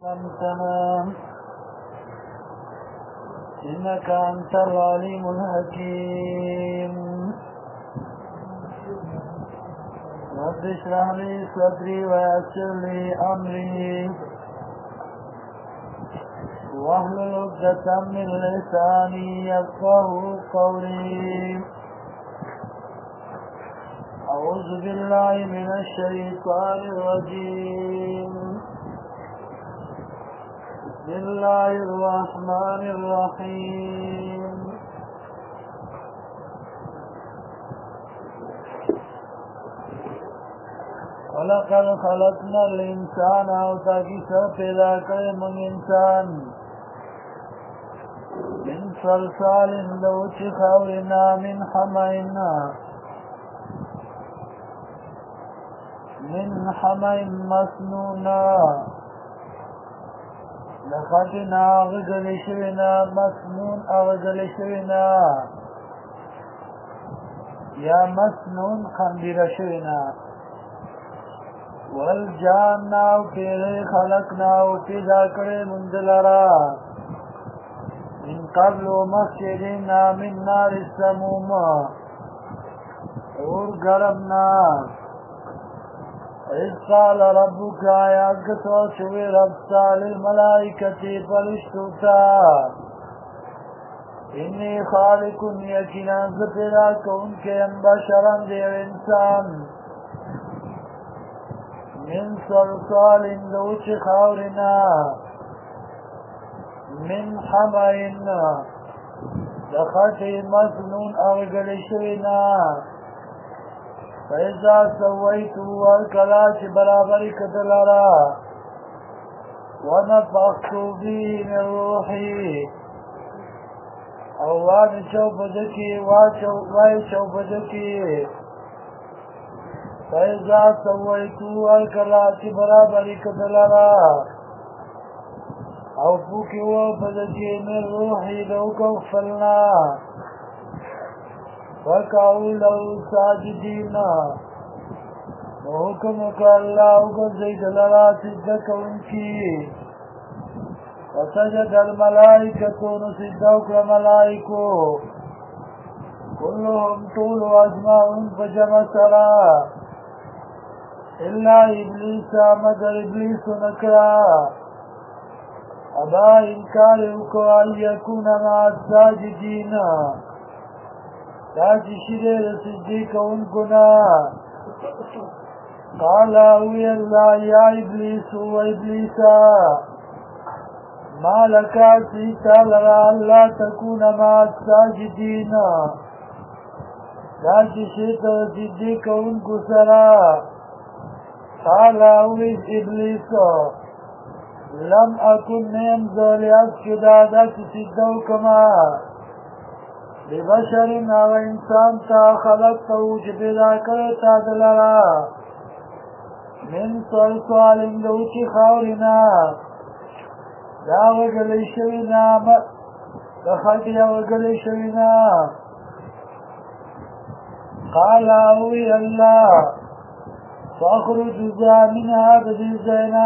تمام إنك أنت العليم الحكيم رب اشرح لي صدري ويسر لي أمري واحلل عقدة من لساني يفقهوا قولي أعوذ بالله من الشيطان الرجيم بسم الله الرحمن الرحيم ولقد خلقنا الإنسان وتاكي پیدا کرے من انسان من صلصال دوچ خورنا من حمئ مسنونا لخطنا غزل شونا مسنون اغزل شونا یا مسنون خندر شونا والجاننا پیغی خلقنا پیدا کرے منزلرا من قبل مخشدنا من نار السموم اور گرمنا اذ قال ربك آیات کتو چوی ربتا للملائکتی فرشتوتا انی خالق یقینا پیدا کون کے بشرا دیو انسان من صلصال دوچ خورنا من حمئن لخط مسنون اغگل شونا فإذا سويته والكلاش برابر كدلرا ونفخت به من روحي اوان شوفدكي واي شوفدكي فإذا سويته والكلاش برابر كدلرا او فوكي وفدكي من روحي لو كفلنا وَقَعُوا لَهُ سَاجِدِينَ وَحُكْمُكَ اللَّهُ زَيْدَ لَرَا سِجْدَكَ اُنْكِي وَسَجَدَ الْمَلَائِكَةُ نُسِجْدَوْكَ مَلَائِكُ كُلُّهُمْ طُولُ أَجْمَعُونَ فَجَمَ سَرَا إِلَّا إِبْلِيسَ مَدَرْ إِبْلِيسُ نَكْرَا أَبَا إِنْكَارِهُ أَنْ يَكُونَ مَعَ السَّاجِدِينَ تاچی شدیر سجدی کون گنا قال اوی اللہ یا ابلیس و ابلیسا ما لکا سیتا لرا اللہ تکون ما الساجدین تاچی شدیر سجدی کون گسرا قال اوی ابلیس لم اکن نیم زولی اسجد آدھا سجدو کما ببشر او انسان تا خلقتو چپیدا کرتا دلرا من صلصال دوچی خورنا دا وگلی شوینا دخلتی وگلی شوینا قال اوی اللہ فاخرج منها بدیزینا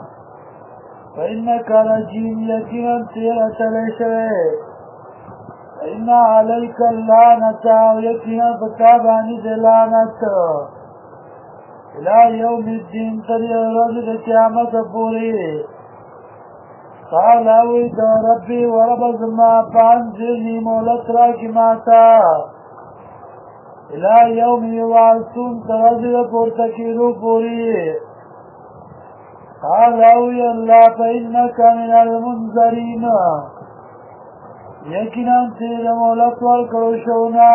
فإنك رجیم یکینا تیرت لیشوی إِنَّ عَلَيْكَ اللَّعْنَةَ وَيَكِنَا فَتَابَانِ دَلَانَةَ إِلَى يَوْمِ الدِّينِ تَرِيَ رَجُلَ قِيَامَةَ پوری قال اوید ربی ورب زما فانزلنی مولت را کی ماتا إِلَى يَوْمِ يُبْعَثُونَ تَرَجُلَ پورتکیلو پوری قال اوی اللہ فَإِنَّكَ مِنَ الْمُنْذَرِينَ یقینا تیرے مولت والکرو شونا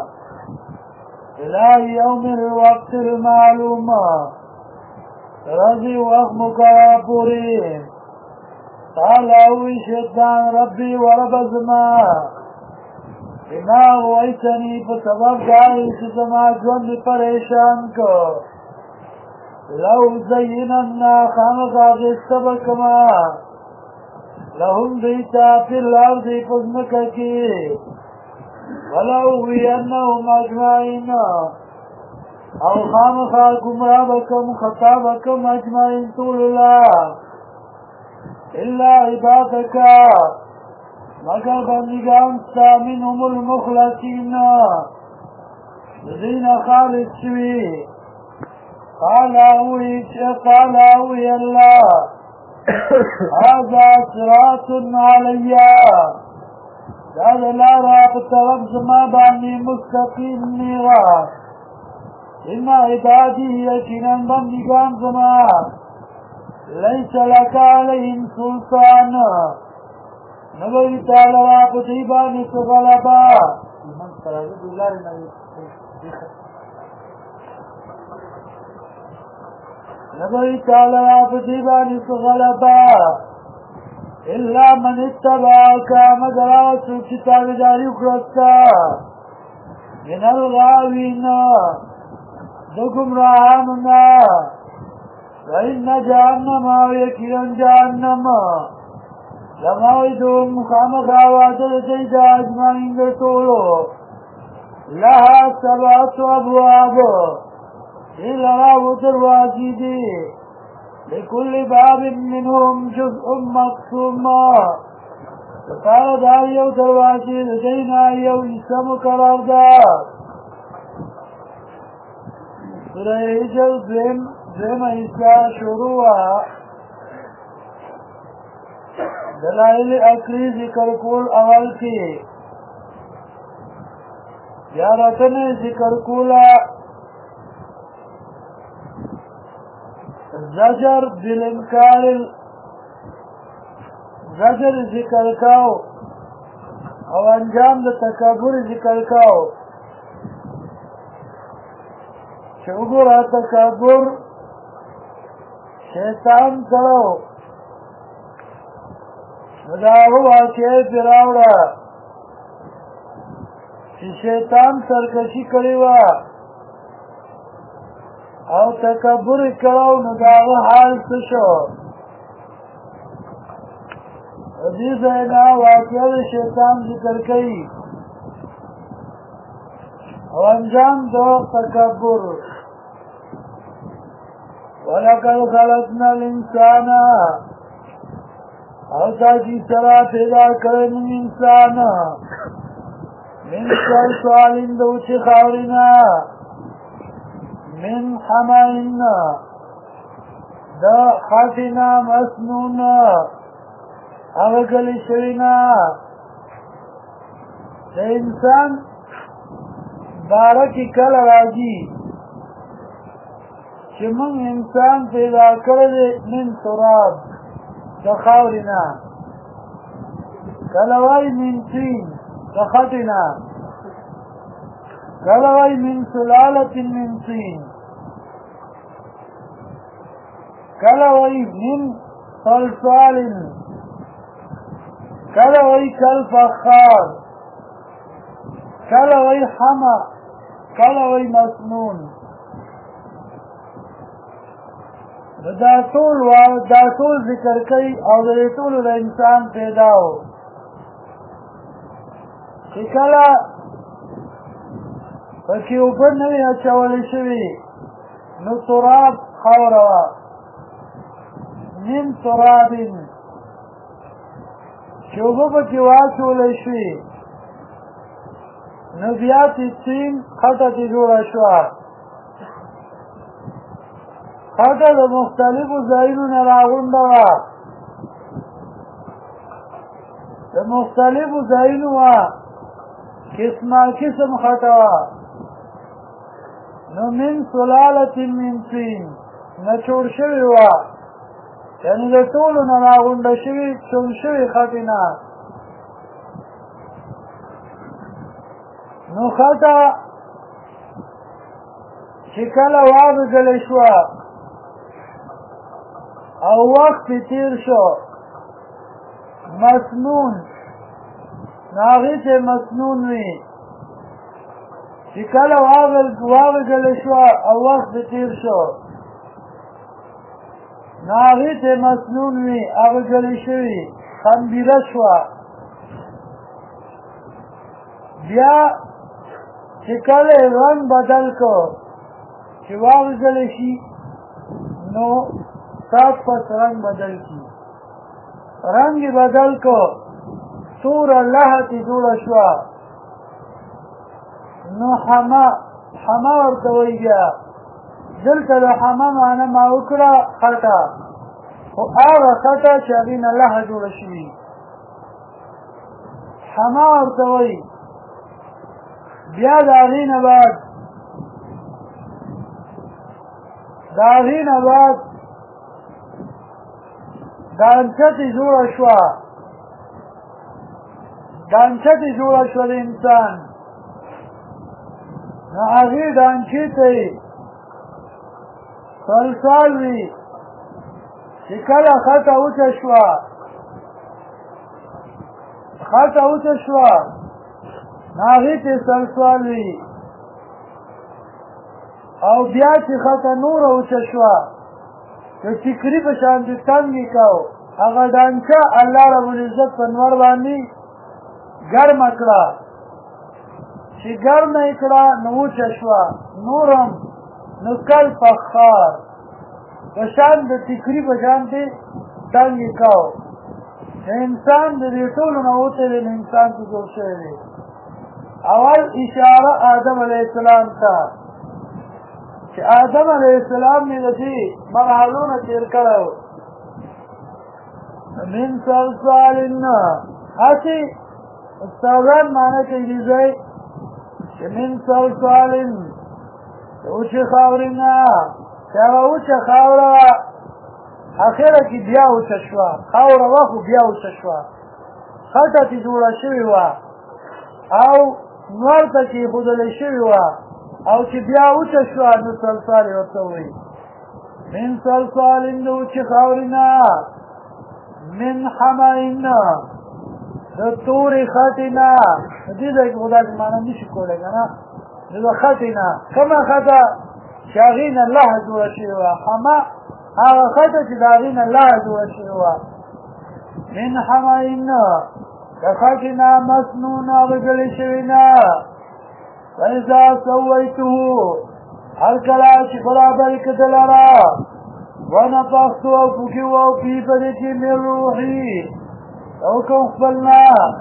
الہ یوم الوقت المعلوم رضی وقت مکرا پوری قال اوی شیطان ربی ورب زما بما غویتنی پسبب داری چزما جوند پریشان کو لو زیننا خامقا غستبکما لهم دیتا فی الارض پزمکا کی ولأغوینهم اجمعین او خامخا گمراه بکم خطا بکم اجمعین طول اللہ الا عبادك مگر بندگان ستا منهم المخلصین دین خالص شوی قال اوی اللہ هذا صراط علی داد لارا بطرف زما بانی مستقیم نیغا ان عبادی یقینا بندگان زما لیس لک علیهم سلطان نبوی تعالی را پتیبانی سغلبا نبوی تعالی را پتیبانی سغلبا الا من اتبعك مگر آسو کتاب داری اکرستا من الغاوین دو گمراهاننا وإن جهنم ويكيرا جهنم لموعدهم مخامخا وعدد سيدا أجمعين رسوله لها 7 أبواب إلا راب دروازي لكل باب منهم جزء مقسوم فقال داريو دروازي لدينا يو اسم قرار دار سورة هجر زم عیسیٰ شروع دلائل اکری ذکر کول اول کی یا رکن ذکر کولا زجر بالانکار زجر ذکر کاو او انجام د تکبر ذکر کاو چوگورا تکبر شیطان کرو نداغو واقعی فراوڑا چی شیطان سرکشی کریوا او تکبر کرو نداغو حال سشو حدیث اینا واقعی شیطان ذکر کئی او انجام دو تکبر وَلَقَدْ خَلَقْنَا الْإِنسَانَ او تاکی سرا پیدا کرن انسان من صلصال دوچ خاورنا من حمائن دا خاتنا مسنون اغگل شوینا دا انسان بارکی کل راجی چې موږ انسان پیدا کړی من تراب د خاورنا کله وای من طین د خټینا کله وای من سلاله من طین کله وای من صلصال کله وای کالفخار کله وای حما کله وای مسنون دا ټول ذکر کوي او د ټول د انسان پیداو چې کله پکې اوبه نه وي اچولی شوي نو تراب خاوره وه من تراب چې اوبه پکې واچولی شوي نو بیا طین خټه ترې جوړه شوه خطه د مختلفو ځایونو نه راغونډه وه د مختلفو ځایونو وه قسمه قسم خطه وه نو من سلاله من طین نه جوړ شوې وه یعنې د ټولو نه راغونډه شوي چون شوي خټې نه نو خطه چې کله واغږلې شوه او وقت تیر شو مسنون ناغی ته مسنون وی چې کله واغږلې شو او وقت تیر شو ناغی ته مسنون وی اغږلې شوي خنبیره شوه بیا چې کله رنګ بدل کو چې واغږلې شي نو صاف پس رنگ بدل کی رنگ بدل کو تور لهتی جوړه شوه نو حما ورته وایي بیا دلته د حما معنی ما وکړه خټه خو هغه خټه چې هغې نه لهه جوړه شوي حما ورته وایي بیا د هغې نه بعد دانچتې جوړه شوه د انسان نو هغې دانچې ته یې سلسال وي چې کله خټه اوچه شوه نو هغې ته یې سلسال وي او بیا چې خطه نور اوچه شوه د ټیکري په شانتې تنګې کو هغه ډانچه الله رب العزت په نور باندې ګرمه کړه چې ګرمه یې کړه نو اوچه شوه نورم نو کل فخار په شان د ټیکري په شانتې تنګې کو انسان د دې ټولو نه وتلی نو انسان ته جوړ شوی دی اول اشاره آدم علیه السلام ته چې آدم علیه السلام مې د دې مرحلونه تېر کړی من صلصال هسې استادان معنی کوي ځای چې من صلصال د اوچې خاورې نه چې هغه اوچه خاوره اخره کې بیا اوچه شوه خاوره وه خو بیا اوچه شوه خټه چې جوړه شوې وه او نور ته چې ایښودلې شوې وه او چې بیا اوچه شوه نو سلسال یې ورته وایي من سلسال د اوچې خاورې نه من حمین د تورې خټې نه دې ځای کې خو داسې معنی نه شي کولی که نه د خټې نه کومه خټه چې هغې نه لهه جوړه شوې وه حما هغه خټه چې د هغې نه لهه جوړه شوې وه من حمین د خټې نه مسنون اغږلې شوې نه فإذا سويته هر کله چې برابر کړه دلاره ونفخت او پوکي او پی په دې کې مې روحي او کوم خپلنا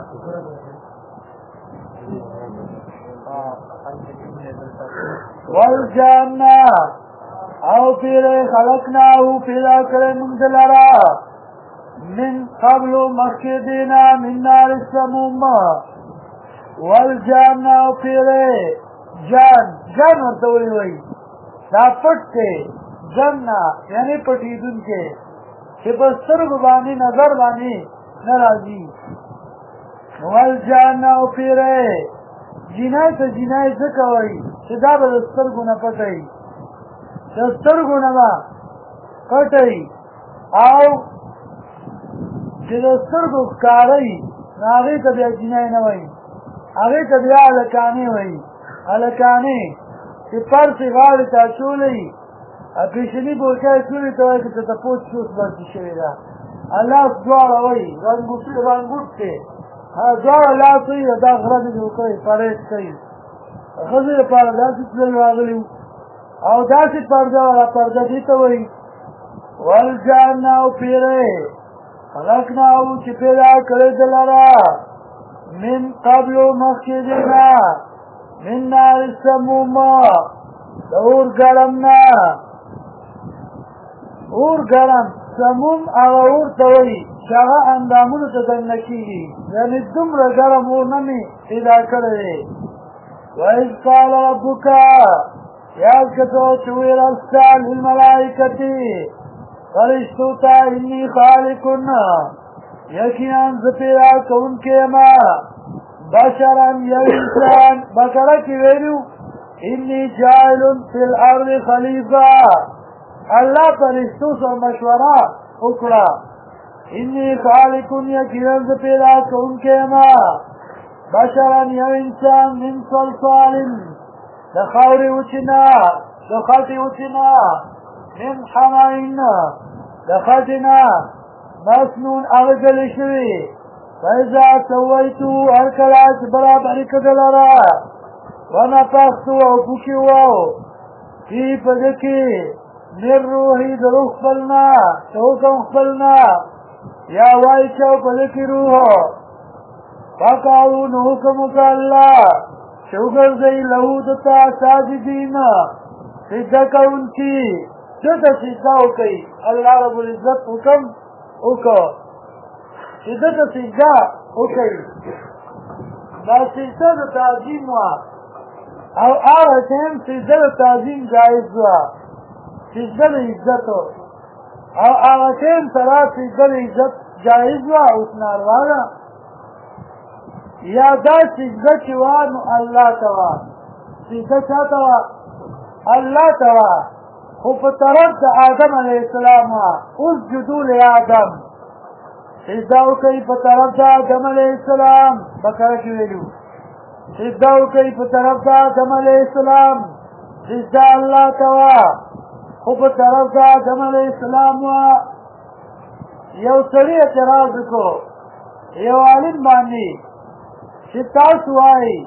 والجنة او پیره خلقنا او پیدا کړه موږ دلاره من قبل مخکې دینا من نار السموم والجان او پیره جان ورته وایي دا پټ دی جن یعنی پټېدونکی چې په سترګو باندې نظر باندې نه راځي والجان او پیره جنای ته جنای ځکه وایي چې دا به د سترګو نه پټوي د سترګو نه به پټوي او چې د سترګو ښکاروي نو هغې ته بیا جنای نه وایي هغې ته بیا هلکانې وایي هلکانې چې پرسې غاړې ته اچولی پیشني بورکه یې چولې ته وایي که څه ته پوچ چوس برسې شوې ده لاس دواړه وایي رنګوټ دی دواړه لاس وایي دا غره مې جوړ کړی پرهیز کوي ښځې لپاره داسې تلل راغلي وو او داسې پرده وه پرده دې ته وایي والجان او پیره خلقناه چې پیدا کړی د لره من قبل مخکې دینا من نار السموم د اور ګرم نه اور ګرم سموم هغه اور ته وایي چې هغه اندامونو ته دننه کېږي یعنې دومره ګرم اور نه مې پیدا کړی دی وإذ قال ربک یاد که ته چې ویل ستا للملائکة فرشتو ته انی خالقن یقینا زه پیدا کوونکی یم بشرا یو انسان بقره کې ویلو انی جاعل فی الارض خلیفه الله فرشتو سره مشوره وکړه انی خالق یقینا زه پیدا کوونکی یم بشرا یو انسان من صلصال د خاورې وچې نه د خټې وچې نه من حمین د خټې نه مسنون اغږلې شوي فإذا سویتو هر کله چې برابرې کړه لره ونفخت او پوکي وو فی په ده کې من روحي د روح خپل نه د حکم خپل نه یا وائی چو پلکی روحو فقالو نو حکم کا اللہ شوگر زی لہو دتا ساجدین سجدہ کون کی جتا سجدہ ہو کئی اللہ رب العزت حکم اوکو جتا سجدہ ہو کئی دا سجدہ دا تعظیم وا او آغا ٹیم سجدہ دا تعظیم جائز وا سجدہ دا عزت ہو او آغا ٹیم سرا سجدہ دا عزت جائز وا اس ناروانا یا دا سجدہ چوانو اللہ توا سجدہ چاہتا وا اللہ توا خوب طرف دا آدم علیہ السلام اسجدو لی آدم سجدہو کئی پا طرف دا آدم علیہ السلام بکرکی ویلو سجدہو کئی پا طرف دا آدم علیہ السلام سجدہ اللہ توا خوب طرف دا آدم علیہ السلام یو سری اعتراض کو یو عالم بانی چه تاسو آئی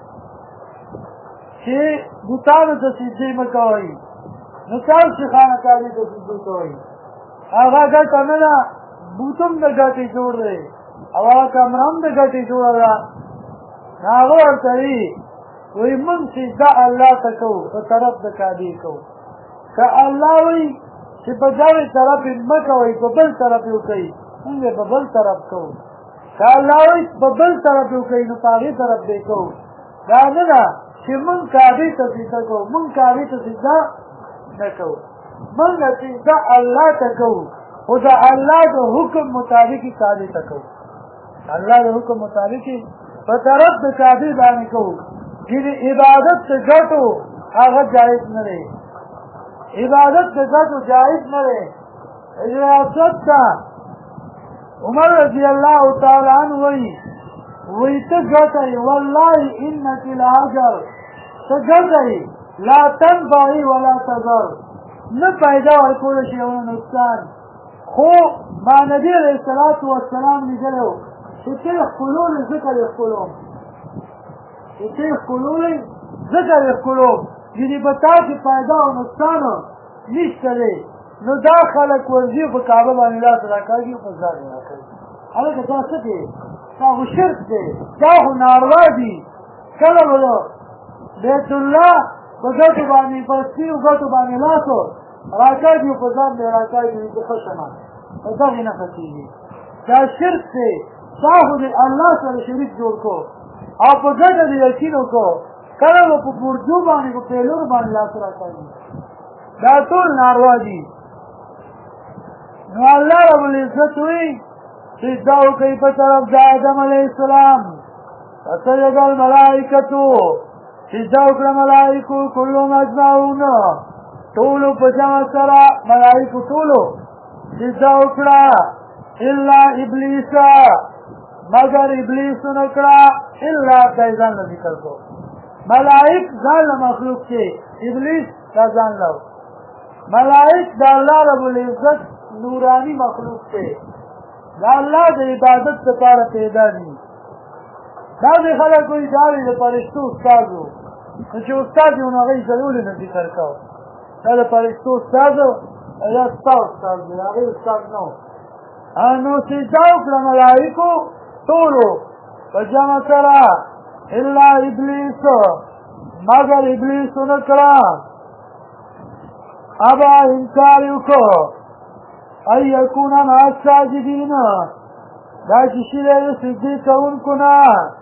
چه بوتانو تا سجدی مکوئی نو تاسو خانکاری تا سجدی کوئی آغا گتا ننا بوتم دا گتی جوڑ رہے او آغا کمرم دا گتی جوڑ رہا ناغو ارتری وی من سجدہ اللہ تکو پا طرف دا کابی کو که اللہ وی چه پا جاوی طرف مکوئی پا بل طرف یو کئی انگے پا بل طرف کو که اللہ وی پا بل طرف یو کئی نو پاگی طرف دیکھو دا ننا چه من کابی تا سجدہ کو من کابی تا سجدہ نکو من سجدہ اللہ تکو خدا اللہ دا حکم مطابقی کابی تکو اللہ دا حکم مطابقی پا طرف دا کابی دانی کو جنی عبادت سے گھٹو آغا جائز نرے عبادت سے گھٹو جائز نرے اجراست کا عمر رضی اللہ تعالیٰ عنہ وی تگھٹائی واللہ انکی لعجر تگھٹائی لا تنبعی ولا تذر نہ پیدا ورکول شیون نقصان خو ما نبی علیہ السلام نگلو شکل خلول ذکر اخلوم شکل خلول ذکر اخلوم یعنی بتا کی پیدا و نقصان نشترے نو دا خلق ورزی کو کعبہ بانی لا تراکاگی و فضار راکاگی حالکہ دا سکے دا خو شرک دے دا خو ناروا دی کلا بلو بیت اللہ بگتو بانی پستی و گتو بانی لاسو راکاگی و فضار دے راکاگی و خشما دا غی نفسیگی دا شرک دے دا خو دے اللہ سر شرک جوڑ کو آپ گتا دے یقینو کو کلا با پا پرجو بانی کو پیلور بانی لاسو راکاگی دا طول ناروا دی نو اللہ رب العزت ہوئی سجدہو کئی پا طرف دا آدم علیہ السلام فسجد الملائکتو سجدہو کلا ملائکو کلو مجمعون طولو پا جمع سرا ملائکو طولو سجدہو کلا الا ابلیسا مگر ابلیسو نکلا الا تیزان ذکر کو ملائک زال مخلوق کے ابلیس کا زان لو ملائک دا اللہ رب العزت نورانی مخلوق سے دا اللہ دا عبادت سپارا پیدا دی دا دی خلق کوئی داری دا پرشتو استازو نچه استازی انہا غی ضروری نزی کرکاو دا دا پرشتو استازو یا استازو یا غی استاز نو انو سجداو کلا ملائکو طولو فجمع سرا الا ابلیسو مگر ابلیسو نکلا ابا انکاریو کو ای یکونا مع الساجدین دا چشیره سجدی کون کنا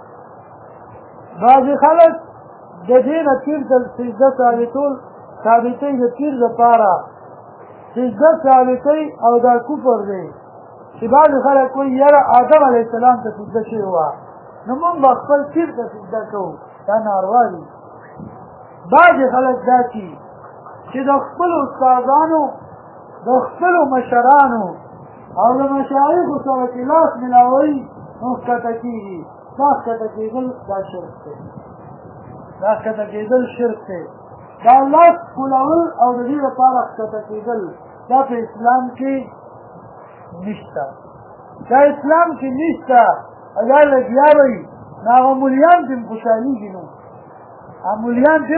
بعضی خلق دین تیر سجده ثابتی دا تیر دا پارا سجده ثابتی او دا کفر دی چی بعضی خلق کوئی یرا آدم علیہ السلام تا سجده شی ہوا نمون بخفل تیر تا سجده کو دا ناروا دی بعضی خلق دا چی دا خپل استازانو د خپلو مشرانو او د مشایخو سره چې لاس ملاوي نو ښکته کېږي دا ښکته کېدل دا شرک دی دا ښکته کېدل شرک دی دا لاس ښکلول او د دې لپاره ښکته کېدل دا په اسلام کې نشته دا اسلام کې نشته دا لګیا وي نو هغه مولیان دې خوشحالېږي نو هغه مولیان دې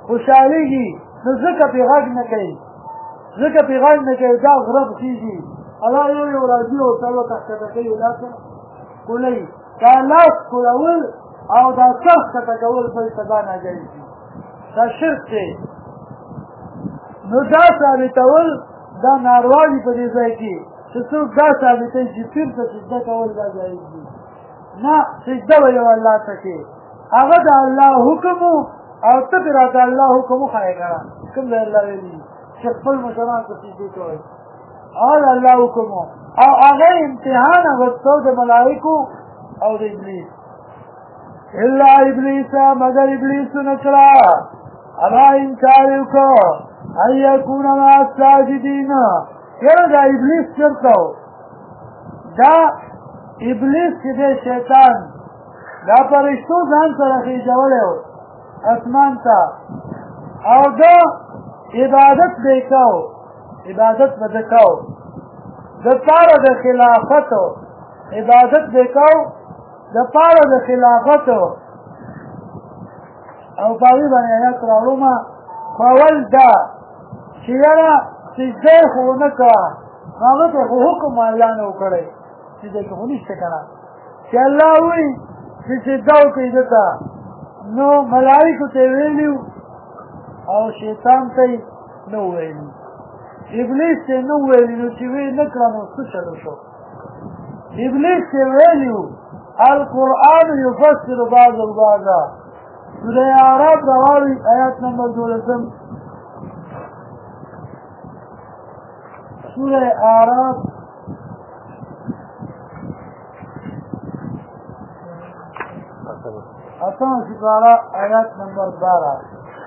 خوشحالېږي نو ځکه پرې غږ نه کوي ځکه پرې غږ نه کوي دا غرب کېږي الله یو راځي او څلو تخته کوي ولکه کولای دا لاس کول او دا تخته کول په سبا نه جاي دا شرک دی نو دا ثابتول دا ناروالي په دې ځای کې چې څوک دا ثابتوي چې پیر ته سجده کول دا جایز دي نه سجده ویل الله ته کې هغه د الله حکم او ته پرې راته الله حکم وښایې کړه کوم دی الله ویلي چې خپل مشران ته سجدې کوئ او الله حکم او هغه امتحان اغوستو د ملائکو او د ابلیس الا ابلیس مگر ابلیس نکړه ابا انکار وکړو ان یکون مع الساجدین یره دا ابلیس چرته دا ابلیس چې دی شیطان دا فرشتو ځان سره خېژولی و اسمان ته او دا عبادت به کو عبادت به ده کو د پاره د خلافتو عبادت به کو د پاره د خلافتو او پاوی باندې آیات راوړم فاول دا چې یاره سجده خو نه کوه هغه ته خو حکم الله نه وکړی سجده کې خو نشته که نه چې الله وایي چې سجده وکړئ ده ته نو ملایکو ته ویلي او شیطان ته یې نه وویلي ابلیس ته نه وویلي نو چې ویې نه کړه نو څه چلو شو ابلیس ته ویلي القرآن یفسر بعض بعضا سوره اعراف راوړئ آیات نمبر 12 سوره اعراف اتم سپارہ آیات نمبر 12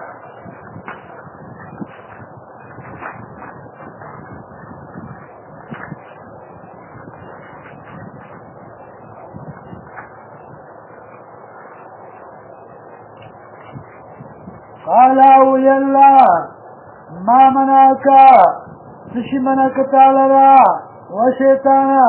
قال اولی اللہ ما مناکا سشی مناک تعالی و شیطانا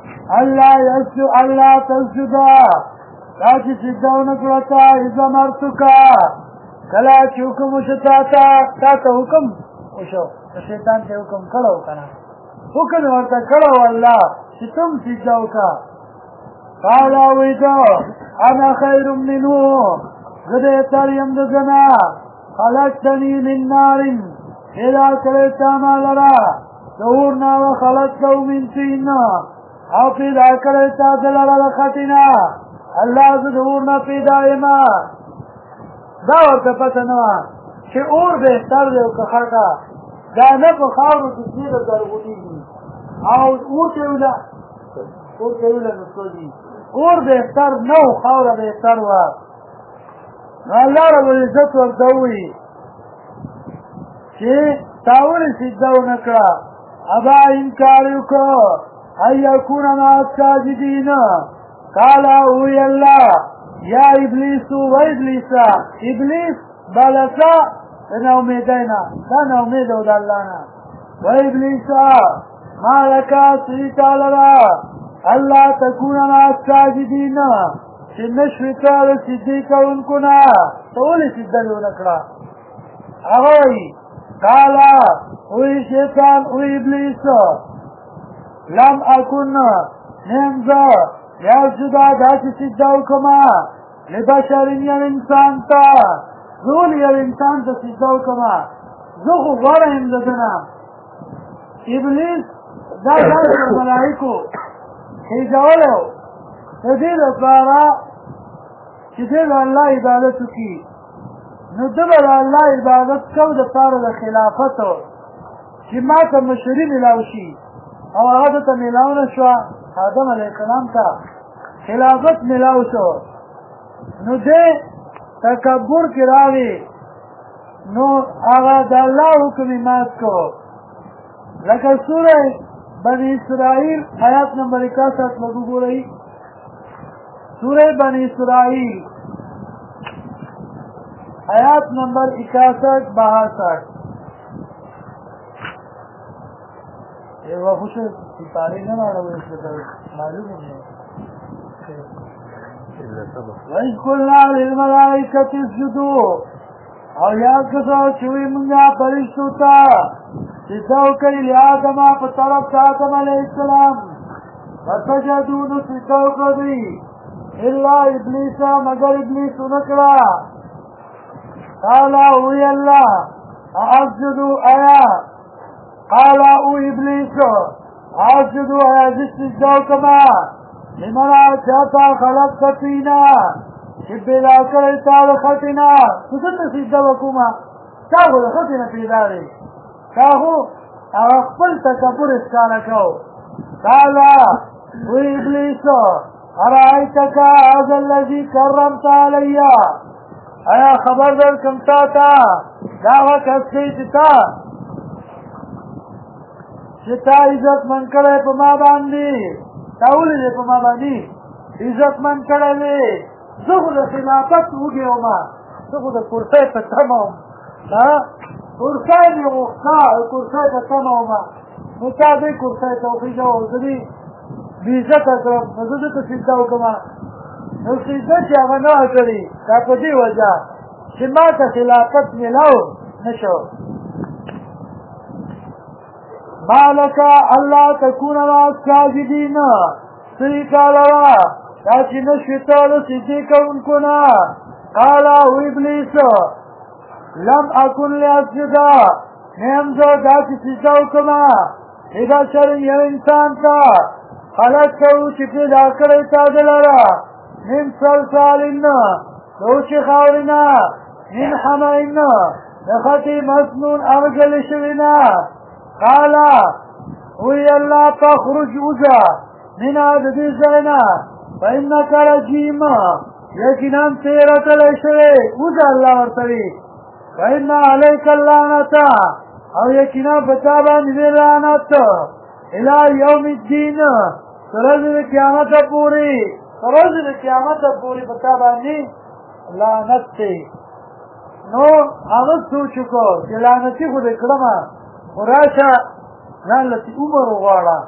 اللہ تسجدا راچی سجدو نکلتا اذا مرتکا کلا چی حکم وشتاتا تاتا حکم وشو شیطان تے حکم کڑو کنا حکم ورطا کڑو اللہ چی تم سجدو کا قال اویدو انا خیر منو غده تریم دزنا خلقتنی من نار پیدا کرتا مالرا دورنا و خلقتو من سینا او پیدا کرتا دلرا لخطنا اللہ دورنا پیدا ایما داورتا پتنوا چه اور بہتر دے که خرکا دانا پا خاورو تسیر درغونی دی او اور تیولا نسو دی اور بہتر نو خاور بہتر وا اللہ رب العزت ورطوئی چه تاول سجدو نکڑا ابا انکاریو کو ان یکون مع الساجدین قالا اوی اللہ یا ابلیسو و ابلیسا ابلیس بلسا نا امیدینا نا امیدو دا اللہنا و ابلیسا مالکا سیتا لرا اللہ تکون مع الساجدین چې نشوتا د سجدې کوونکو نه ته ولې سجده دې ونه کړه هغه وایي قالا وی شیطان وی ابلیس لم اکن نیم زه یسجدا داسې سجده وکړمه لبشر یو انسان ته زه ولې یو انسان ته سجده وکړمه زه خو غوره یم د ده نه ابلیس دا داسې ملایکو خېژولی و د دې لپاره چې دی د الله عبادت وکړي نو ده به د الله عبادت کو دپاره د خلافتو چې ما ته مشري میلاو شي او هغه دته میلاو نه شوه آدم علیه السلام ته خلافت میلاو شو نو دی تکبر کې راغی نو هغه د الله حکم یې مات کو لکه سوره بني اسرائیل آیات نمبر 61 لږ وګورئ سورہ بنی اسرائیل آیات نمبر 61-62 یہ وہ خوش سپاری نہ مارو اس کے معلوم ہے وَإِذْ قُلْنَا لِلْمَلَائِكَةِ اسْجُدُوا او یاد کسو چوی منگا پرشتو تا سجده وکړي لآدم په طرف د آدم علیه السلام فسجدوا نو سجده وکړي الا ابلیس مگر ابلیس ونه کړه قال وی الله اسجدوا آیا قال او ابلیس اسجدوا آیا سجده وکما لمن چاته خلقت فینا چې پیدا کړی تا د خټینا څه ته سجده وکوما تا خو د خټینه پیدا دی تا خو هغه خپل تکبر ښکاره کو قال وی ابلیس ارایتک هذا الذي کرمت علی آیا خبر درکم تا ته دا هغه کس دی چې تا عزت من کړی په ما باندې تا ولې دی په ما باندې عزت من کړی دی زه خو د خلافت وږی وم زه خو د کرسۍ په تمه وم کرسۍ مې غوښته کرسۍ په تمه وم نو تا دې کرسۍ ته وخېږه او زه دې بېعزته کړم نو زه دې ته سجده وکړم نو سجده چې هغه نه وه کړې دا په دې وجه چې ما ته خلافت میلاو نه شو ما لک الله تکون مع الساجدین صحیح کالوا دا چې نه شوې ته د سجدې کوونکو نه قال او ابلیس لم اکن لاسجد نه یم زه داسې سجده وکړم لبشر یو انسان ته خلقته چې پیدا کړی تا ده لره من صلصال د وچې خاورې نه من حمین د خټې مسنون اغږلې شوې نه قال وی الله فاخرج وځه منها د دې ځای نه فانک رجیم یقینا تېرتلی شوې وځه الله ورته وي فان علیک اللعنة او یقینا په تا باندې دې لعنت الى یوم الدین تر ورځې د قیامت پورې تر ورځې د قیامت پورې په تا باندې لعنت دی نو هغه سوچ وکړو چې لعنتي خو دې کړم خو راشه ځان لتې عمر وغواړه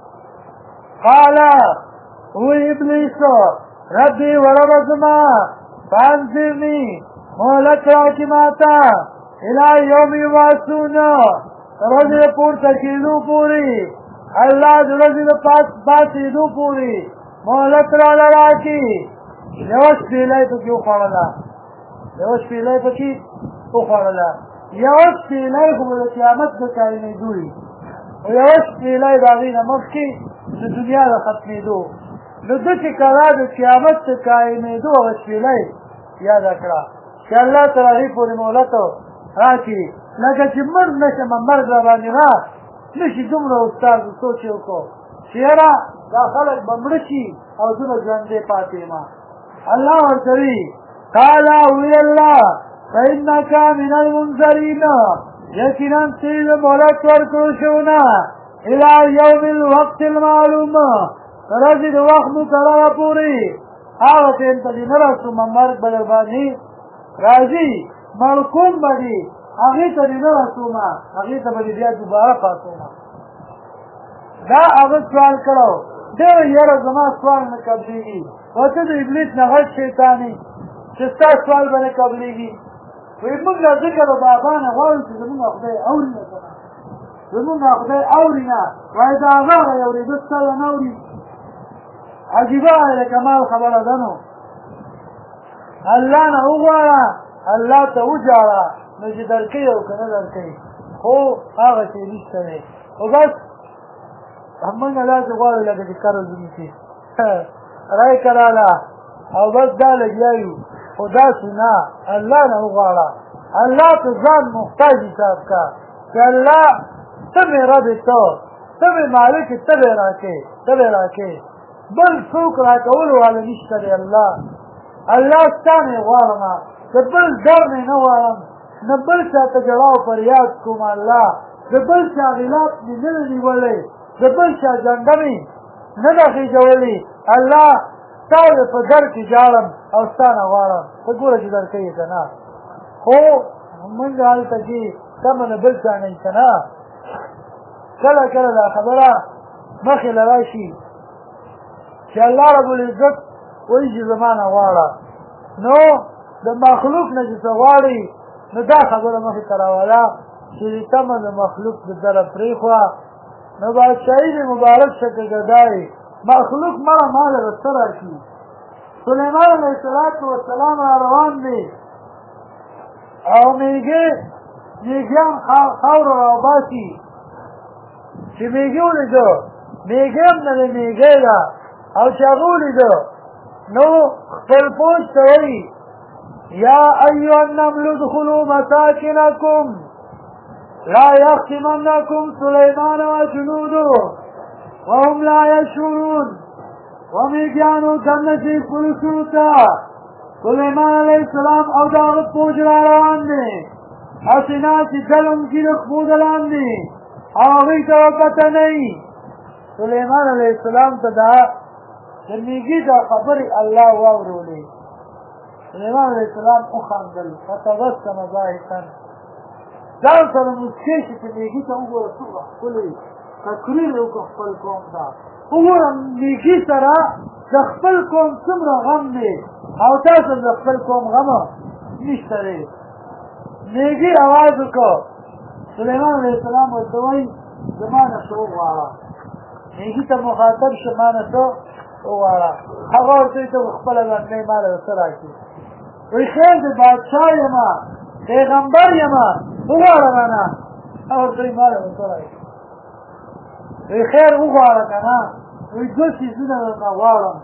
قال وی ابلیس ربي وربه زما فانظرني مهلت راکړي ماته الى یوم یبعثون تر ورځې د پورته کېدو پورې الله د ورځې د پاڅېدو پورې مهلت راله راکړي یوه شپېلۍ پکې وخوړله یوه شپېلۍ پکې وخوړله یوه شپېلۍ خو به د قیامت د کاینېدو وي او یوه شپېلۍ د هغې نه مخکې د دنیا د ختمېدو نو ده چې کله د قیامت د کاینېدو هغه شپېلۍ یاده کړه چې الله تر هغې پورې مهلت راکړي لکه چې مړ نه شمه مرګ را باندې را نه شي دومره استاد سوچ یې وکړو چې یاره دا خلک به مړه شي او زه به ژوندی پاتې یم الله ورته وي قال وی الله فإنك من المنذرین یقینا ته د مهلت ورکړو شو نه الى یوم الوقت المعلوم تر ورځې د وخت مقرره پورې هغه ټیم ته دې نه رسومه مرګ به در باندې راځي مړکون به دي هغې ته دې نه رسومه هغې ته به دې بیا دوباره پاڅومه دا هغه سوال کړو ډېر یاره زما سوال نه قبلېږي او ته د ابلیس نه غټ شیطاني چې ستا سوال به نه قبلېږي وایي موږ لا ځکه د بابا نه غواړو چې زمونږ خدای اوري نه که نه زمونږ خدای اوري نه وایي د هغه اورېده ستا له نه اوري عجیبه د کمال خبره ده نو الله نه وغواړه الله ته وجاړه نو چې درکوي او که نه درکوي خو هغه شی نشته دی خو بس موږ داسې غواړو لکه چې قرض ونیسي رای کراله او بس دا لګیا یو خو داسې نه الله نه وغواړه الله ته ځان محتاج حساب کا چې الله ته مې رب ته ته مې مالک ته مې راکې بل څوک راکولو والا نشته دی الله ستا مې غواړم د بل در مې نه غواړم نه بل چا ته ژړا او فریاد کوم الله د بل چا غلاف مې نه دی نیولی د بل چا جنډه مې نه ده خېژولې الله ستا په در کې ژاړم او ستا نه غواړم ته ګوره چې در کوې که نه خو موږ هلته کې تمه نه بل چا نه که نه کله کله دا خبره مخې له راشي چې الله رب العزت وایي چې زما نه غواړه نو د مخلوق نه چې څه غواړي نو دا خبره مخې ته راوله چې تمه د مخلوق د دره پرېښوه نو بادشاهي د مبارک شکل ګدای مخلوق مړه ماله به څه راکړي سلیمان علیه السلام را روان دی او میږیان خاوره راوباسي چې میږي ولیده میږي هم نه دی میږی ده او چې هغه ولیده نو خپل پوج ته وایي یا ایها النمل ادخلوا مساکنکم لا یختمنکم سلیمان وجنوده وهم لا یشعرون ومیږیانو دننه خپلو سورو ته سلیمان علیه السلام او د هغه پوج را روان دی هسې ناستې ځلونکي د خپو د لاندې او هغوی ته وکته نه وي سلیمان علیه السلام ته د میږي دا خبرې الله واورولې سلیمان علیه السلام وخندل فتبسم ضاحکا ځان سره موسکۍ شي چې میږي ته وګوره څومره ښکلې تقریر یې وکړه خپل قوم ته وګوره میږي سره د خپل قوم څومره غم دی او تاسو د خپل قوم غمه نشته دی میږي اواز وکړ سلیمان علیه السلام ورته وایي زما نه څه وغواړه میږي ته مخاطب شه ما نه څه وغواړه هغه ورته وایي ته خپله لنډۍ ماله څه راکړي وایي خیر دی بادشاه یمه پیغمبر یمه وغواړه رانه هغه ورته وایي ماله به څه راکړي وایي خیر وغواړه که نه وایي دوه څیزونه درنه غواړم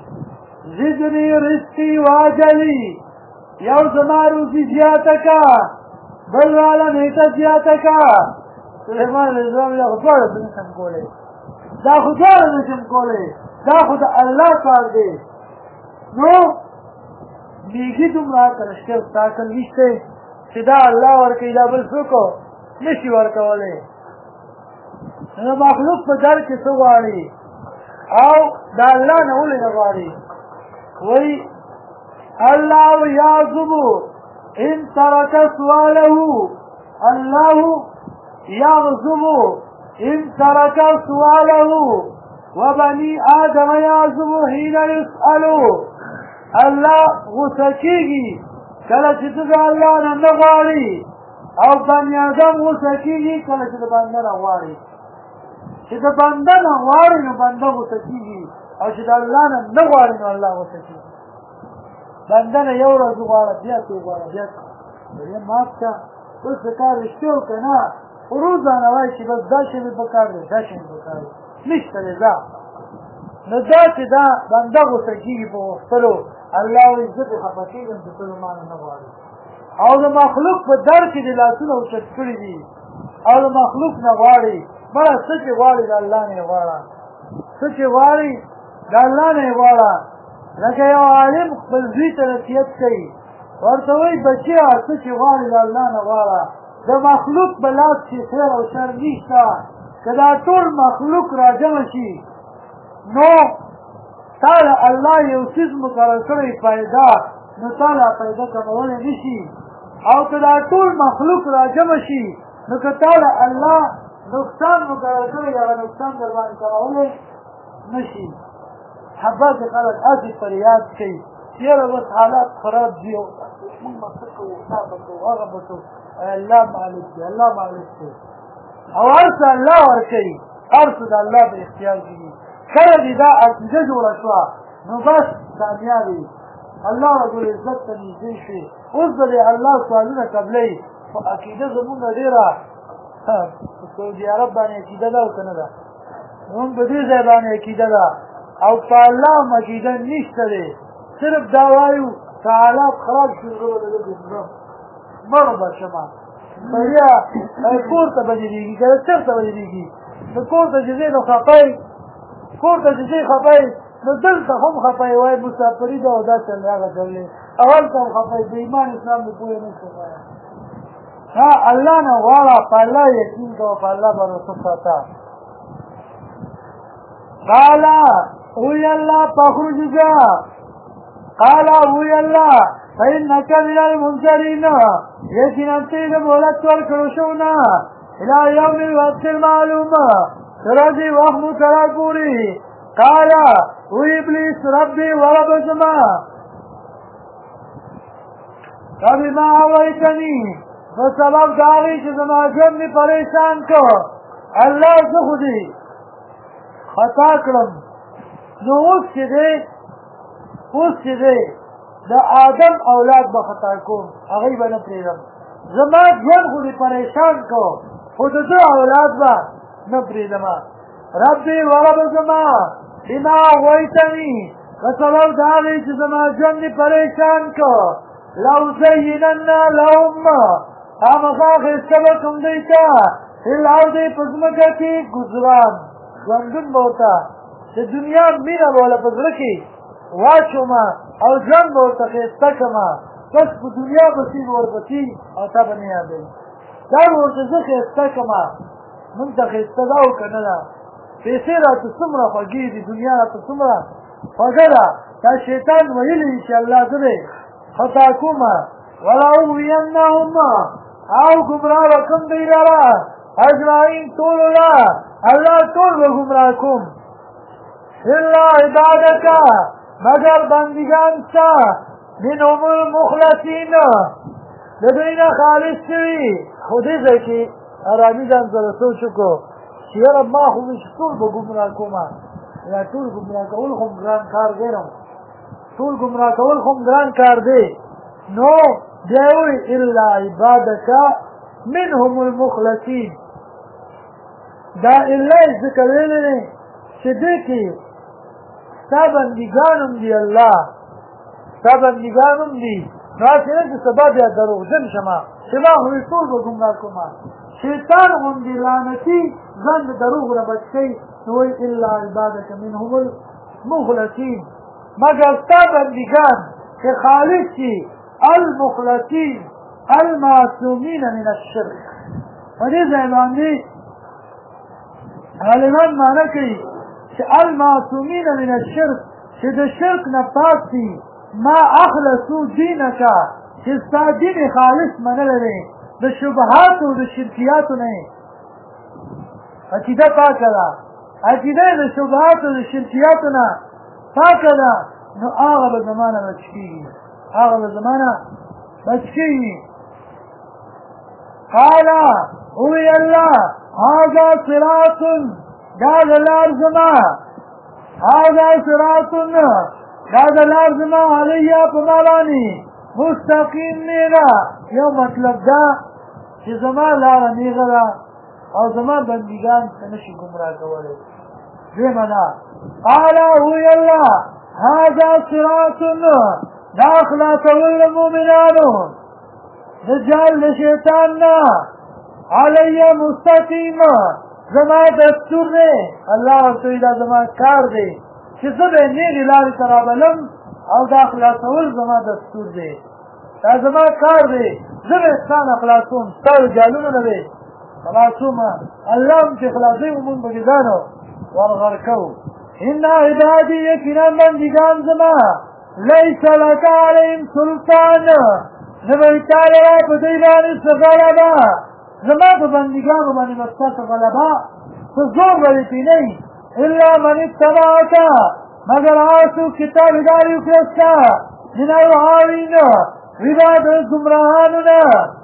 زدني رزقي واجلي یو زما روزي زیاته که بل والا نیټه زیاته که سلیمان علیه السلام دا خو دواړه زه نشم کولی دا خو دواړه نشم کولی دا خو د الله کار دی نو میږي دومره عقل شته ستا عقل نشته چې دا الله ورکوي دا بل څوک نشي ورکولی نو مخلوق په در کې څه غواړي او د الله نه ولې نه غواړي وایي الله یعظم ان ترك سؤاله الله يغضب ان ترك سؤاله وبني آدم يعظم حين يسألوا الله غصه کېږي کله چې ته د الله نه نه غواړي او بني آدم غصه کېږي کله چې د بنده نه غواړي چې د بنده نه غواړي نو بنده غصه کېږي او چې د الله نه نه غواړي نو الله غصه کېږي بنده نه یو ورځ وغواړه بیا څه وغواړه بیا بیا مات که اوس د کار رښتیا و که نه روزانه وایي چې بس دا شی مې پکار دی دا شی مې پکار دی نشته دی ځه نو دا چې دا بنده غوسه کېږي په غوښتلو الله وایي زه پرې خفه کېږم چې ته له ما نه غواړې او د مخلوق په در کې دې لاسونه اوچت کړي دي او د مخلوق نه غواړي مړه څه چې غواړي د الله نه یې غواړه څه چې غواړي د الله نه یې غواړه لکه یو عالم خپل زوی ته نصیحت کوي ورته وایي بچیه څه چې غواړي د الله نه غواړه د مخلوق په لاس کې خیر او شر نشته که دا ټول مخلوق راجمع شي نو تا له الله یو څیز مقرر کړی پیدا نو تا له پیدا کمولی نه شي او که دا ټول مخلوق راجمع شي نو که تا له الله نقصان مقرر کړی هغه نقصان در باندې کمولی نه شي بعضې خلک هسې فریاد کوي یاره بس حالات خراب دي او موږ به څه کوو تا به کوو هغه به کوو الله مالک دی الله مالک دی او هر څه الله ورکوي هر څه د الله په اختیار کې دي کله دې دا عقیده جوړه شوه نو بس کامیاب وي الله ربالعزت ته نږدې شي اوس به دې الله سوالونه قبلوي خو عقیده زمونږ ډېره په سعودي عرب باندې عقیده ده او که نه ده زمونږ په دې ځای باندې عقیده ده او په الله عقیده نشته دی صرف دا وایو که حالات خراب شي زه به د دې مړ به شمه بریا کور ته به جدېږي که چېرته به جدېږي نو کور ته چې ځې نو خفی کور ته چې ځې خفی نو دلته هم خفی وایي مسافري ده او داسې هغه ډولې او هلته هم خفی د ایمان اسلام د پوهې نه شو وایه ها الله نه غواړه په الله یقین کوه په الله باندې ساته قال وی الله فخرج جا قال وی الله فإنك من المنذرين یقینا ته د مهلت ورکړو شو نه الى يوم الوقت المعلوم تر دې وخت مقرر پورې قال وی ابلیس ربي ورب زما فبما اويتني په سبب د هغې چې زما ژوند مې پریشان کړ الله زه خو دې خطا کړم نو اوس چې دی د آدم اولاد به خطا کوم هغوی به نه پرېږدم زما ژوند خو دې پریشان کړ خو د ده اولاد به نه پرېږدم ربي ورب زما بما غویتني په سبب د هغې چې زما ژوند مې پریشان کړ لأزينن لهم خامخا ښایسته به کوم دوی ته فی الارض په ځمکه کې ګزران ژوندون به ورته د دنیا مینه به ورله په زړه کې واچومه او ژوند به ورته ښایسته کړمه بس په دنیا پسې به ورپسې او تا به نه یادوي دا به ورته زه ښایسته کړمه مونږ ته ښایسته ده او که نه ده پیسې راته څومره خوږې دي دنیا راته څومره خوږه ده دا شیطان ویلي چې الله زه دی خطا کومه ولأغوینهم او ګمراه به کوم دوی لره اجمعین ټولو له الله ټول به ګمراه کوم الا عبادک مگر بندګان ستا منهم المخلصین د دوی نه خالص شوي خو دې ځای کې ارامي ځان سره سوچ وکړو چې یاره ما خو مې ټول به ګمراه کومه یا ټول ګمراه کول خو ګران کار دی نو ټول ګمراه کول خو ګران کار دی نو بیا وایي الا عبادک منهم المخلصین دا الا یې ذکر ویلی دی چې دې کې ستا بندګان هم دي الله ستا بندګان هم دي نو هسې نه چې سبا بیا دروغجن شمه چې ما خو یې ټول به ګمراه کومه شیطان غوندې لعنتي ځان د دروغ نه بچ کوي نو وایي الا عبادک منهم المخلصین مگر ستا بندګان چې خالص شي المخلصین المعصومین من الشرک په دې ځای باندې عالمان معنی کوي چې المعصومین من الشرک چې د شرک نه پاک دي ما اخلصو دینک چې ستا دین خالص منلی دی د شبهاتو د شرکیاتو نه عقیده پاکه ده عقیده د شبهاتو د شرکیاتو نه پاکه ده نو هغه به زمانه بچ کېږي هغه به زمانه بچ کېږي قال وی الله هذا صراط دا د لار زما هذا صراط دا د لار زما علیه په ما باندې مستقیم نیغه یو مطلب دا چې زما لاره نیغه ده او زما بندګان څه نشي ګمراه کولی دویمه ده قال وی الله هذا صراط دا خلاصول د مؤمنانو د جال د شیطان نه علیه مستقیم زما دستور دی الله ورته دا زما کار دی چې زه به نیغې لارې ته رابلم او دا خلاصول زما دستور دی دا زما کار دی زه به ستا نه خلاصوم ستا د جالونو نه به خلاصومه الله هم چې خلاصوي مونږ به ګزانو ورغر کوو ان عبادي یقینا بندګان زما لیس لک علیهم سلطان نه به تا لره په دوی باندې څه غلبه زما په بندګانو باندې به ستا څه غلبه څه زور به دې پرې نه وي الا من اتبعک مگر هغه څوک چې تابعداري وکړه ستا من الغاوین وي به د ګمراهانو نه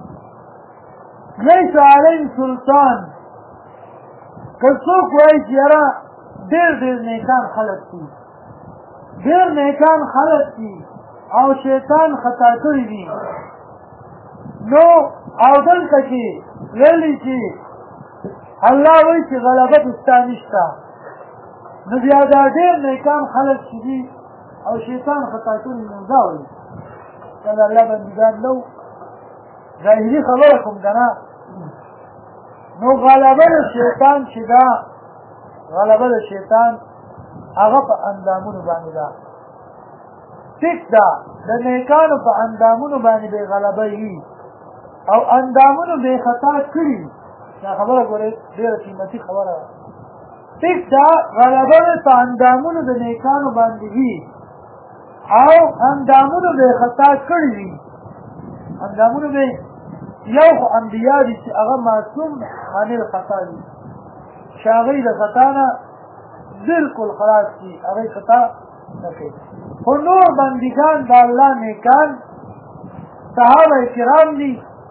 لیس علیهم سلطان که څوک وایي چې یاره ډېر ډېر نیکان خلک دي ډېر نیکان خلک دي او شیطان خطا کړي دي نو او دلته کې ویلي چې الله وایي چې غلبه د ستا نشته نو بیا دا ډېر نیکان خلک چې دي او شیطان خطا کړي نو دا وایي که د الله بندګان نو ظاهري خبره کوم که نه نو غلبه د شیطان چې ده غلبه د شیطان هغه په اندامونو باندې ده ټیک ده د نیکانو په اندامونو باندې به غلبه وي او اندامونو به خطا کړي دا خبره ګورئ ډېره قیمتي خبره ده ټیک ده غلبه په اندامونو د نیکانو باندې وي او اندامونو به خطا کړي وي اندامونو به یو خو انبیا دي چې هغه معصوم عن الخطا دي چې هغوی د خطا نه بالکل خلاص دي هغوی خطا نه کوي خو نور بندګان د الله نیکان صحابه کرام دي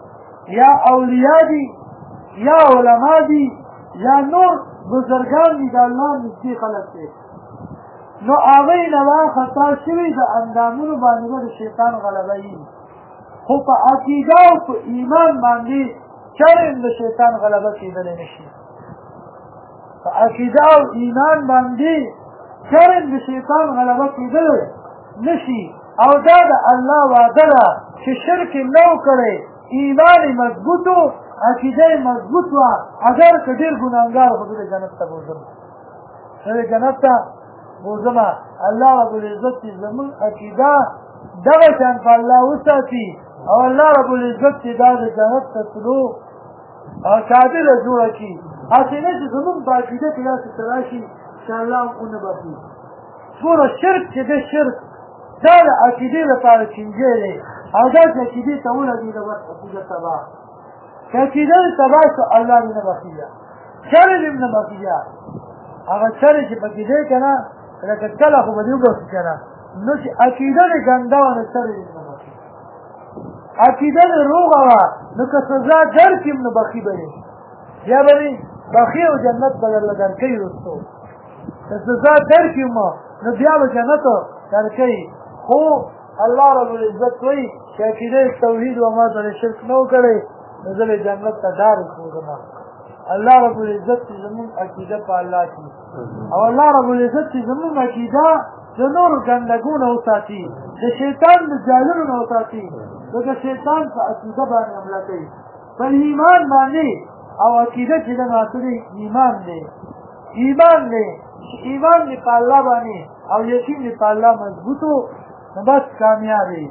یا اولیاء دي یا علما دي یا نور بزرگان دي د الله نږدې خلک دي نو هغوی نه به خطا شوي د اندامونو باندې به د شیطان غلبه وي خو په عقیده او په ایمان باندې چرم د شیطان غلبه کېدلی نه شي په عقیده او ایمان باندې چرم د شیطان غلبه کېدلی نه شي او دا د الله وعده ده چې شرک یې نه و کړی ایمان یې مضبوط و عقیده یې مضبوط وه اگر که ډېر ګناهګار خو زه جنت ته بوځم زه جنت ته بوځم الله رب العزت چې زمونږ عقیده دغه شان په الله وساتي او الله رب العزت چې دا د جنت ته تلو قابله جوړه کړي هسې نه چې زمونږ په عقیده کې داسې څه راشي چې الله هم ونه بخي ګوره شرک چې دی شرک دا د عقیدې لپاره چینجی دی او داسې عقیدې ته ولګي د بس عقیده تباه که عقیده دې تباه شو الله دې نه بخیږه چرې دې نه بخیږه هغه چرې چې پکې دی که نه لکه کله خو به دې وبخي که نه نو چې عقیده دې ګنده وه نو چرې دې نه بخي عقیده دې روغه وه نو که سزا درکړي نو بخي به یې بیا به دې بخي او جنت به درله درکوي وروستو که سزا درکړي نو بیا به جنت درکوي خو الله رب العزت وایي چې عقیده توحید و ما سره شرک نه و کړی نو زه به جنت ته دار وښودم الله رب العزت چې زمونږ عقیده په الله کړي او الله رب العزت چې زمونږ عقیده د نورو ګندګو نه وساتي د شیطان د جالونو نه وساتي ځکه شیطان په عقیده باندې حمله کوي په ایمان باندې او عقیده چې د ناصري ایمان دی ایمان دی ایمان دی په الله باندې او یقین دی په الله مضبوطو نو بس کامیابی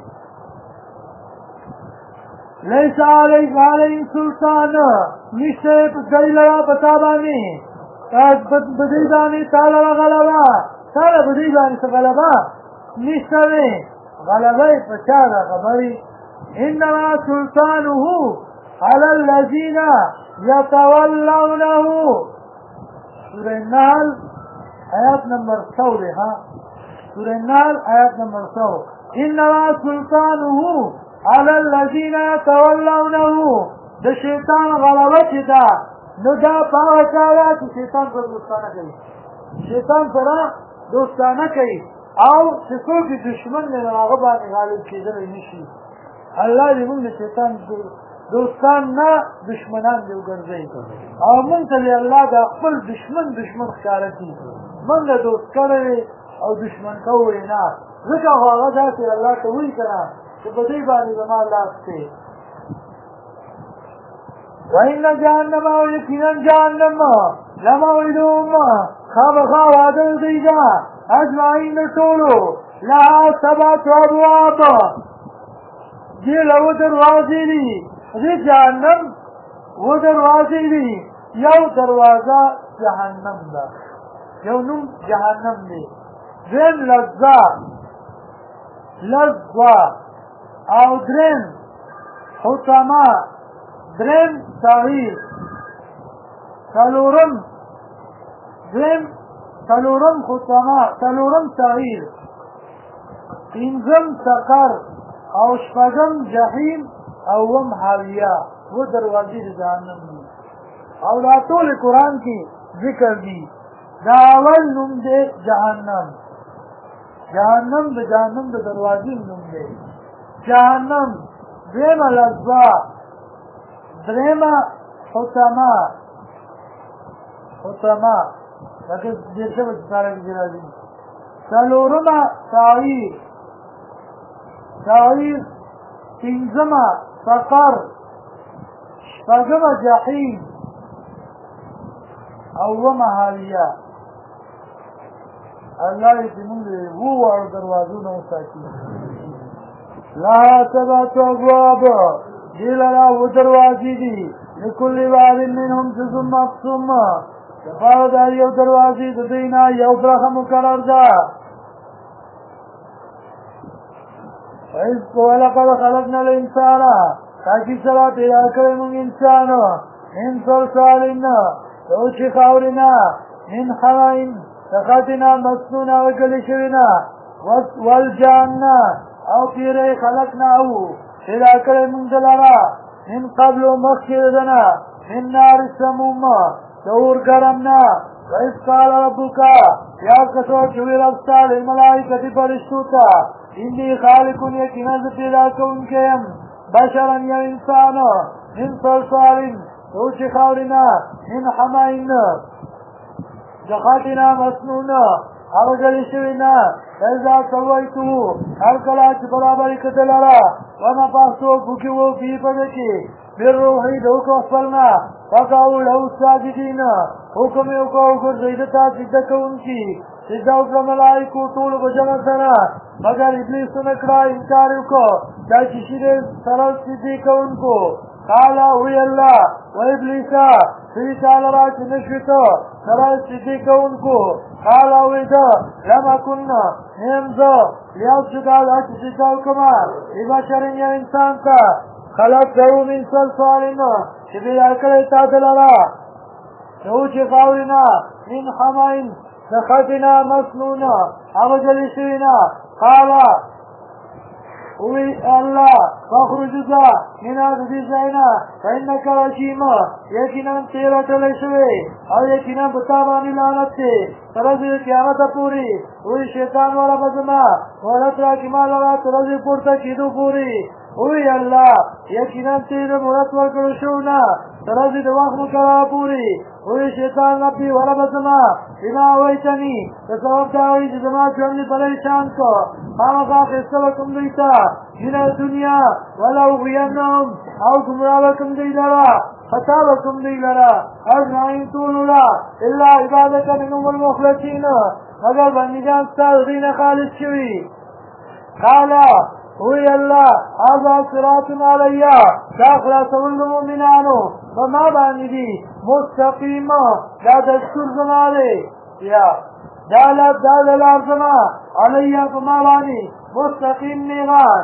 لیس علیهم سلطان نشته دلیل را پتا باندې بدی باندې تعالی غلبا تعالی بدی باندې غلبا نشته غلبه په چا ده خبري انما سلطانه على الذين يتولونه سورة النحل آیات نمبر 100 ده ها سورة النحل آیات نمبر 100 انما سلطانه على الذين يتولونه د شیطان غلبه چې ده نو دا پاوه چاله چې شیطان سره دوستانه کوي شیطان سره دوستانه کوي او چې څوک دشمن نه هغه باندې غالب کېدلی نه شي الله دې موږ د شیطان دوستان نه دشمنان دې وګرځوي او موږ ته الله د خپل دشمن ښکاره کړي موږ دوست کړی او دشمن کوو نه ځکه هغه داسې الله ته وایي که نه چې په دې باندې زما لاس دی وإن جهنم او یقینا جهنم لموعدهم خامخا وعده دوی ده اجمعین ټولو لها 7 ابواب دې له دروازې دي دې جهنم و دروازې دي یو دروازه جهنم ده یو نوم جهنم دی دریم لظه او دریم حطمه دریم سعیر څلورم حطمه څلورم سعیر پنځم سقر او شپږم جحیم اوم حاویه و دروازې د جهنم دي او دا ټول قرآن کې ذکر دي دا اول نوم دی جهنم د جهنم د دروازې نوم دی جهنم دویمه لظه دریمه حطمه لکه دیرشمه چې ساره کې راځي څلورمه سعیر پنځمه سقر شپږمه جحیم اومه حاویه الله دې موږ وواړو دروازونه وساتي لها 7 ابواب دې لرا و دروازې دي لكل باب منهم جزء مقسوم دفاع دا یو دروازې د دوی نه یو برخه مقرر ده ولقد خلقنا الانسان تاکي سره پیدا کړی موږ انسان من صلصال اوچې خاورنا من حمائن سخاتنا مسنون وکلی شوینا والجان او پیره خلقنا او پیدا کړی موږ دلاره من قبل مخيردنا من نار السموم دور گرمنا وإذ قال ربك يا كسو چوي ربستا للملائكة فرشتوتا إني خالق يكنز پیدا كونكم بشرا يا إنسان من صلصال توش خورنا من حمائن جخاتنا مسنونا أرجل شوينا فإذا سويته الكلاج برابر كتلرا ونفحته فكوه في فدكي بالروحي دوك أصفلنا فقعوا له الساجدين حكمي وقعوا زيدتا صدق انكي صدق ملائكو طول بجمع مگر ابلیس نکڑا انکاریو کو چاچی شیرے سرل صدیق انکو قالا ہوئی اللہ و ابلیسا سیتا لرا چنشویتا سرل صدیق انکو قالا ہوئی دا لما کننا نیمزا لیاسجدا لاچ صدیق کما ابشرین یا انسان تا خلق دو من سلسالنا شبی اکلی تادلرا نوچی خاورنا من حمائن نخطنا مسنونا عمجلسينا قال وي الله فاخرج من هذا الزينا فإنك رجيم يكنا تيرة ليسوي أو يكنا بتاباني لعنتي ترزي قيامة پوری وي شیطان والا بزما ولترا كما لرا ترزي پورتا كيدو پوری وي الله يكنا تيرة مرت ورکڑو شونا ترزي دواخ مكرا پوری وي شیطان نبي والا بزما بما ويتني تصوب داوي جزما جمعي پریشان کو خامخا خستبكم دیتا من الدنيا ولو غينهم او گمراوكم دی لرا فتابكم دی لرا اجمعين طولنا الا عبادك منهم المخلصين مگر بندگان صادقين خالص شوي قال وی الله هذا صراط علي داخل سول المؤمنان فما باندې مستقيم دا دستور زماله یا دالت زما علي فما باندې مستقيم نیغان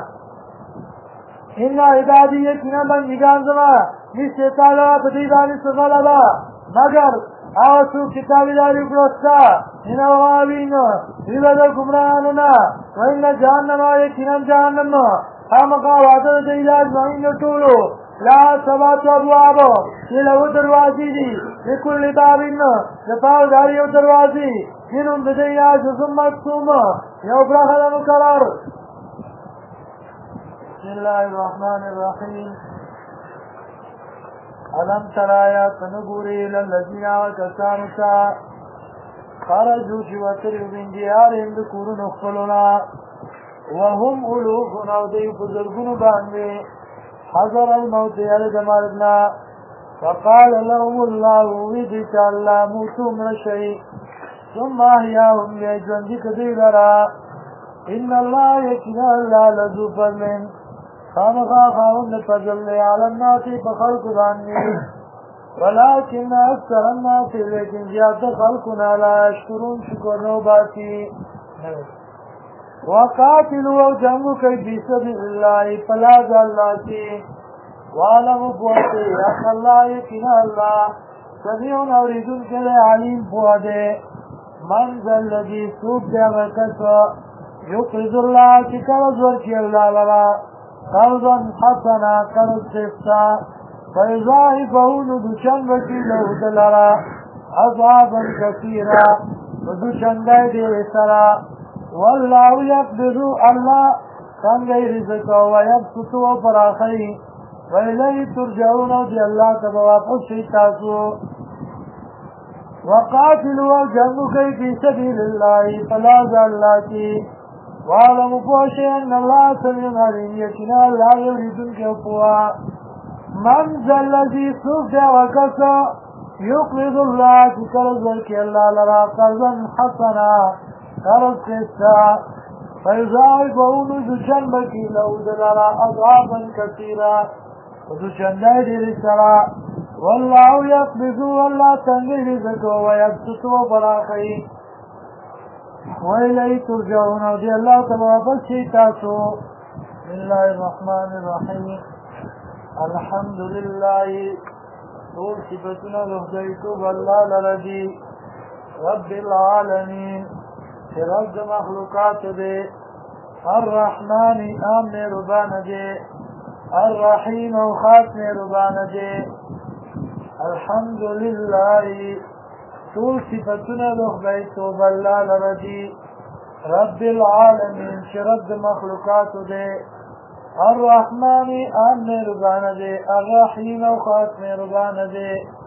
ان عبادی یکنا بندگان زما نشته تعالی په دې باندې سغلا مگر آسو کتابی داری پرستا ان الغابین دیوزر گمراهانونا و ان جهنم یقینا جهنم خامخا وعده د علاج وین ټولو لا سبات ابواب له دروازې دي لكل بابین لپاره داری یو دروازې منهم د دنیا جزم مقسوم یو برخه مقرر بسم الله الرحمن الرحیم علم ترایا تنگوری للذین وکسانتا خرجو شواتری من دیارهم دکورن اخفلونا وهم علوفن او دی بزرگون باندی حضر الموت یلد مردنا فقال لهم الله ویدیت اللہ موتو من شئی ثم احیاهم لیجوندی کدی لرا ان اللہ یکنا اللہ لذو فضلن خامخا خاون فضل علی الناس بخلق باندې ولكن اکثر الناس لیکن زیادت خلقنا لا یشکرون شکر نو باسی وقاتلوا او جنگو کئی بی سبیل اللہ پلاز اللہ کی وعلموا بوتے اخ اللہ یکنا اللہ سمیعون اوریدون کلے علیم بوادے من ذا الذی سوک دے غکس یقرض اللہ کی قرض ورکی اللہ لرا قرضا حسنا قرض خفتا فیضاعفه ندوشن وکی له دلرا اضعافا کثیرا ندوشن دے سرا والله یقبض اللہ سنگئی رزق ویبسط و پراخی وإلیه ترجعون دی اللہ تبواپس شیطاسو وقاتلوا الجنگ کئی فی سبیل اللہ فلاز اللہ کی وعلموا پوشی ان اللہ سمیع علیم یقینا اللہ یریدن کے پوا من ذا الذی سوف دے وکسا یقرض اللہ کی قرض ورکی اللہ لرا قرضا حسنا قرض خستا فیضاعفه ندوشن بکی له دلرا اضعافا کثیرا ندوشن دیر سرا والله يقبض والله تنگی رزق ويبسط وبراخی وإليه ترجعون ودي الله تبارك شيطاسو بسم الله الرحمن الرحيم الحمد لله طول صفتنا لهديتو بالله لردي رب العالمين رب مخلوقات دي الرحمن آمن ربان دي الرحیم او خاص مهربان دے الحمدللہ طول صفتنا دخلائی توب اللہ لردی رب العالمین شرد مخلوقات دے الرحمن آن مهربان دے الرحیم او خاص مهربان دے